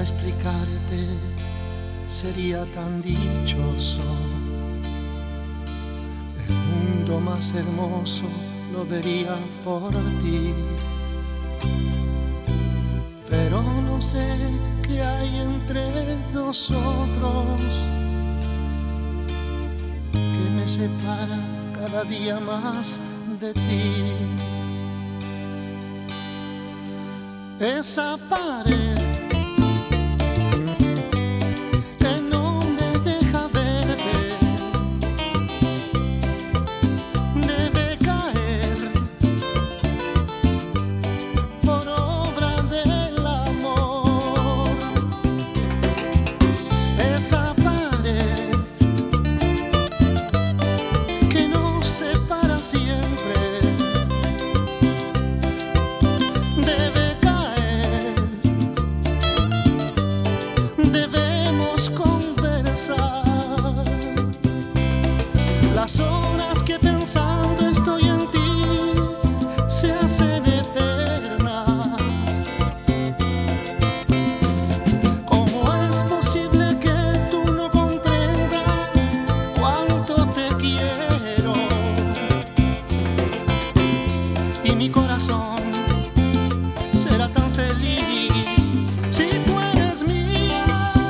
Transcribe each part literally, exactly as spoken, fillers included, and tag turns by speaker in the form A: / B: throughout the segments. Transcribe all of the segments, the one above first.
A: pudiera explicarte, sería tan dichoso. El mundo más hermoso lo vería por ti. Pero no sé qué hay entre nosotros que me separa cada día más de ti. Esa pared que no me deja verte debe caer por obra del amor. Esa pared que nos separa siempre debe las horas que pensando estoy en ti se hacen eternas. ¿Cómo es posible que tú no comprendas cuánto te quiero? Y mi corazón será tan feliz si tú eres mía.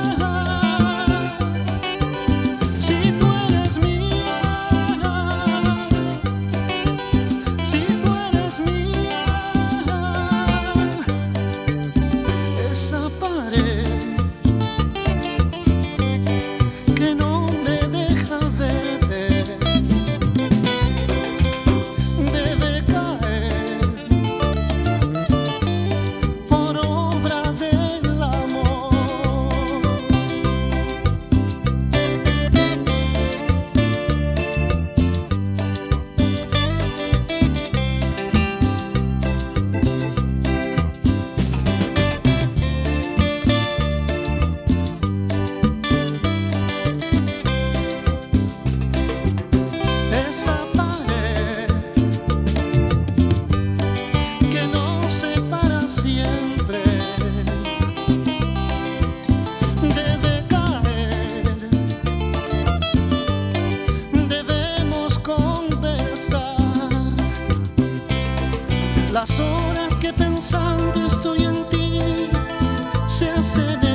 A: Si tú eres mía. Esa pared que no me deja verte debe caer por obra del amor. Las horas que pensando estoy en ti se hacen